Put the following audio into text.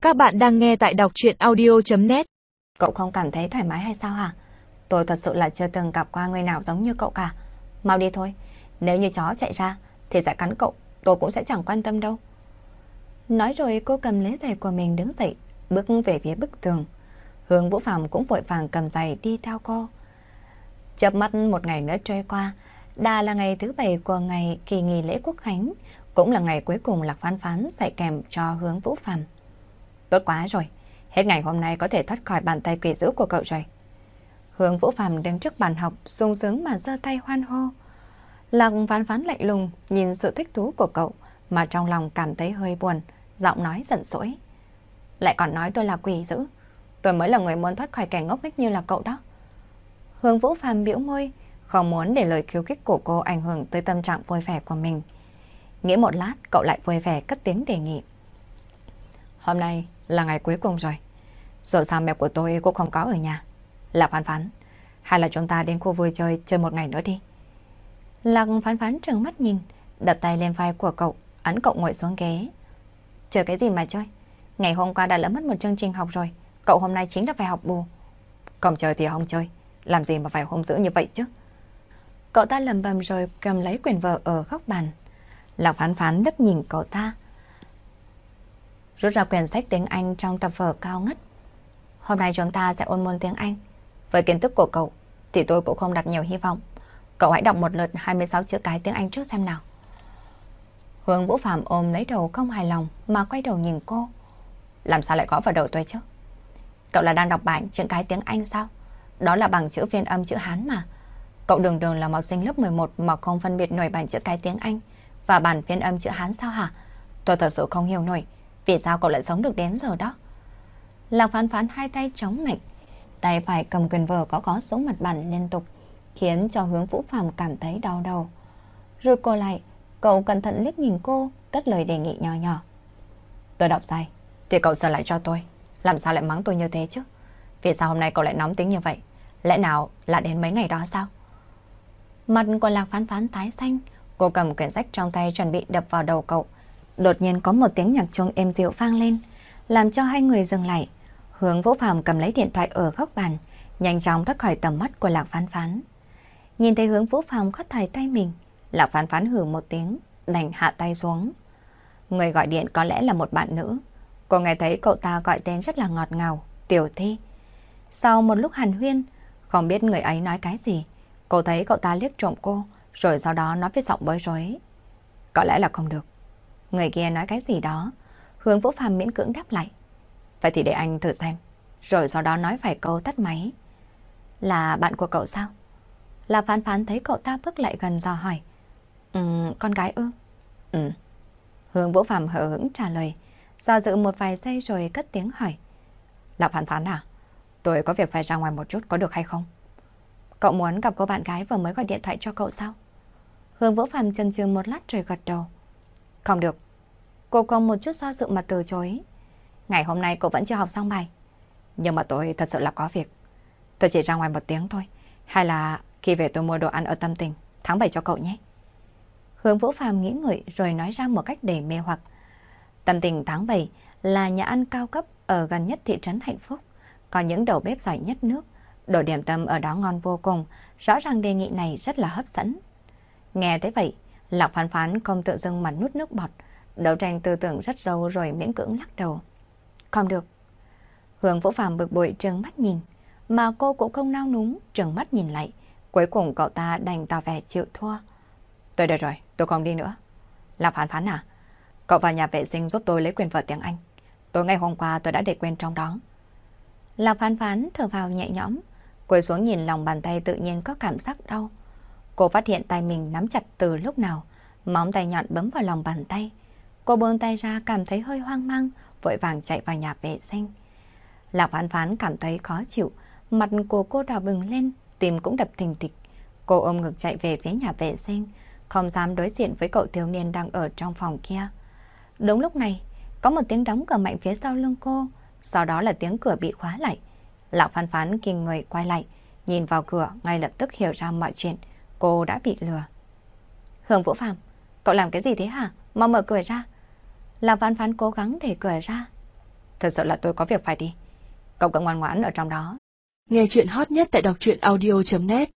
Các bạn đang nghe tại đọc truyện audio.net. Cậu không cảm thấy thoải mái hay sao hả? Tôi thật sự là chưa từng gặp qua người nào giống như cậu cả. Mau đi thôi, nếu như chó chạy ra thì sẽ cắn cậu, tôi cũng sẽ chẳng quan tâm đâu. Nói rồi cô cầm lấy giày của mình đứng dậy, bước về phía bức tường. Hướng Vũ Phạm cũng vội vàng cầm giày đi theo cô. Chớp mắt một ngày nữa trôi qua, đã là ngày thứ 7 của ngày kỳ nghỉ lễ Quốc khánh, cũng là ngày cuối cùng Lạc Phán Phán dạy kèm cho Hướng Vũ Phạm. Tốt quá rồi, hết ngày hôm nay có thể thoát khỏi bàn tay quỷ dữ của cậu rồi. Hướng Vũ Phạm đứng trước bàn học, sung sướng mà giơ tay hoan hô. Lạc Phán Phán lạnh lùng nhìn sự thích thú của cậu mà trong lòng cảm thấy hơi buồn, giọng nói giận dỗi. Lại còn nói tôi là quỷ dữ, tôi mới là người muốn thoát khỏi kẻ ngốc nghếch như là cậu đó. Hướng Vũ Phạm bĩu môi, không muốn để lời khiêu khích của cô ảnh hưởng tới tâm trạng vui vẻ của mình. Nghĩ một lát, cậu lại vui vẻ cất tiếng đề nghị. Hôm nay là ngày cuối cùng rồi. Rồi sao mẹ của tôi cũng không có ở nhà. Lạc Phán Phán, hay là chúng ta đến khu vui chơi một ngày nữa đi. Lạc Phán Phán trừng mắt nhìn, đặt tay lên vai của cậu, ấn cậu ngồi xuống ghế. Chơi cái gì mà chơi? Ngày hôm qua đã lỡ mất một chương trình học rồi, cậu hôm nay chính là phải học bù. Không chơi thì không chơi, làm gì mà phải hung dữ như vậy chứ? Cậu ta lầm bầm rồi cầm lấy quyển vở ở góc bàn. Lạc Phán Phán đứt nhìn cậu ta, rút ra quyển sách tiếng Anh trong tập vở cao ngất. Hôm nay chúng ta sẽ ôn môn tiếng Anh. Với kiến thức của cậu thì tôi cũng không đặt nhiều hy vọng. Cậu hãy đọc một lượt 26 chữ cái tiếng Anh trước xem nào. Hướng Vũ Phạm ôm lấy đầu không hài lòng mà quay đầu nhìn cô. Làm sao lại gõ vào đầu tôi chứ? Cậu là đang đọc bảng chữ cái tiếng Anh sao? Đó là bằng chữ phiên âm chữ Hán mà. Cậu đường đường là học sinh lớp 11 mà không phân biệt nổi bảng chữ cái tiếng Anh và bản phiên âm chữ Hán sao hả? Tôi thật sự không hiểu nổi vì sao cậu lại sống được đến giờ đó. Lạc Phán Phán hai tay chống nạnh, tay phải cầm quyển vở có xuống mặt bàn liên tục, khiến cho Hướng Vũ Phạm cảm thấy đau đầu. Rụt cô lại, cậu cẩn thận liếc nhìn cô, cất lời đề nghị nhỏ nhỏ. Tôi đọc sai thì cậu sửa lại cho tôi. Làm sao lại mắng tôi như thế chứ? Vì sao hôm nay cậu lại nóng tính như vậy? Lẽ nào là đến mấy ngày đó sao? Mặt của Lạc Phán Phán tái xanh, cô cầm quyển sách trong tay chuẩn bị đập vào đầu cậu. Đột nhiên có một tiếng nhạc chuông êm dịu vang lên, làm cho hai người dừng lại. Hướng Vũ Phạm cầm lấy điện thoại ở góc bàn, nhanh chóng thoát khỏi tầm mắt của Lạc Phán Phán. Nhìn thấy Hướng Vũ Phạm khoát thải tay mình, Lạc Phán Phán hừ một tiếng, đành hạ tay xuống. Người gọi điện có lẽ là một bạn nữ. Cô nghe thấy cậu ta gọi tên rất là ngọt ngào, Tiểu Thi. Sau một lúc hàn huyên, không biết người ấy nói cái gì, cô thấy cậu ta liếc trộm cô, rồi sau đó nói với giọng bối rối. Có lẽ là không được. Người kia nói cái gì đó, Hướng Vũ Phạm miễn cưỡng đáp lại. Vậy thì để anh thử xem. Rồi sau đó nói vài câu tắt máy. Là bạn của cậu sao? Là Phán Phán thấy cậu ta bước lại gần dò hỏi. Con gái ư? Hướng Vũ Phạm hờ hững trả lời, do dự một vài giây rồi cất tiếng hỏi. Là Phán Phán à? Tôi có việc phải ra ngoài một chút, có được hay không? Cậu muốn gặp cô bạn gái vừa mới gọi điện thoại cho cậu sao? Hướng Vũ Phạm chần chừ một lát rồi gật đầu. Không được. Cô không một chút do dự mà từ chối. Ngày hôm nay cậu vẫn chưa học xong bài. Nhưng mà tôi thật sự là có việc. Tôi chỉ ra ngoài một tiếng thôi. Hay là khi về tôi mua đồ ăn ở Tâm Tình tháng 7 cho cậu nhé. Hướng Vũ Phạm nghĩ ngợi rồi nói ra một cách đầy mê hoặc. Tâm Tình tháng 7 là nhà ăn cao cấp ở gần nhất thị trấn Hạnh Phúc. Có những đầu bếp giỏi nhất nước. Đồ điểm tâm ở đó ngon vô cùng. Rõ ràng đề nghị này rất là hấp dẫn. Nghe thế vậy, Lạc Phán Phán không tự dưng mà nuốt nước bọt. Đấu tranh tư tưởng rất lâu rồi miễn cưỡng lắc đầu. Không được. Hướng Vũ Phạm bực bội trừng mắt nhìn, mà cô cũng không nao núng trừng mắt nhìn lại. Cuối cùng cậu ta đành tỏ vẻ chịu thua. Tôi được rồi, tôi không đi nữa. Lạc Phán Phán à, cậu vào nhà vệ sinh giúp tôi lấy quyển vở tiếng Anh. Tối ngày hôm qua tôi đã để quên trong đó. Lạc Phán Phán thở vào nhẹ nhõm, cúi xuống nhìn lòng bàn tay tự nhiên có cảm giác đau. Cô phát hiện tay mình nắm chặt từ lúc nào, móng tay nhọn bấm vào lòng bàn tay. Cô buông tay ra cảm thấy hơi hoang mang, vội vàng chạy vào nhà vệ sinh. Lạc Phán Phán cảm thấy khó chịu, mặt của cô đỏ bừng lên, tim cũng đập thình thịch. Cô ôm ngực chạy về phía nhà vệ sinh, không dám đối diện với cậu thiếu niên đang ở trong phòng kia. Đúng lúc này, có một tiếng đóng cửa mạnh phía sau lưng cô, sau đó là tiếng cửa bị khóa lại. Lạc Phán Phán kinh người quay lại, nhìn vào cửa ngay lập tức hiểu ra mọi chuyện, cô đã bị lừa. Hướng Vũ Phạm, cậu làm cái gì thế hả? Mau mở cửa ra. Lạc Phán Phán cố gắng để cửa ra. Thật sự là tôi có việc phải đi. Cậu cứ ngoan ngoãn ở trong đó. Nghe chuyện hot nhất tại đọc truyện audio.net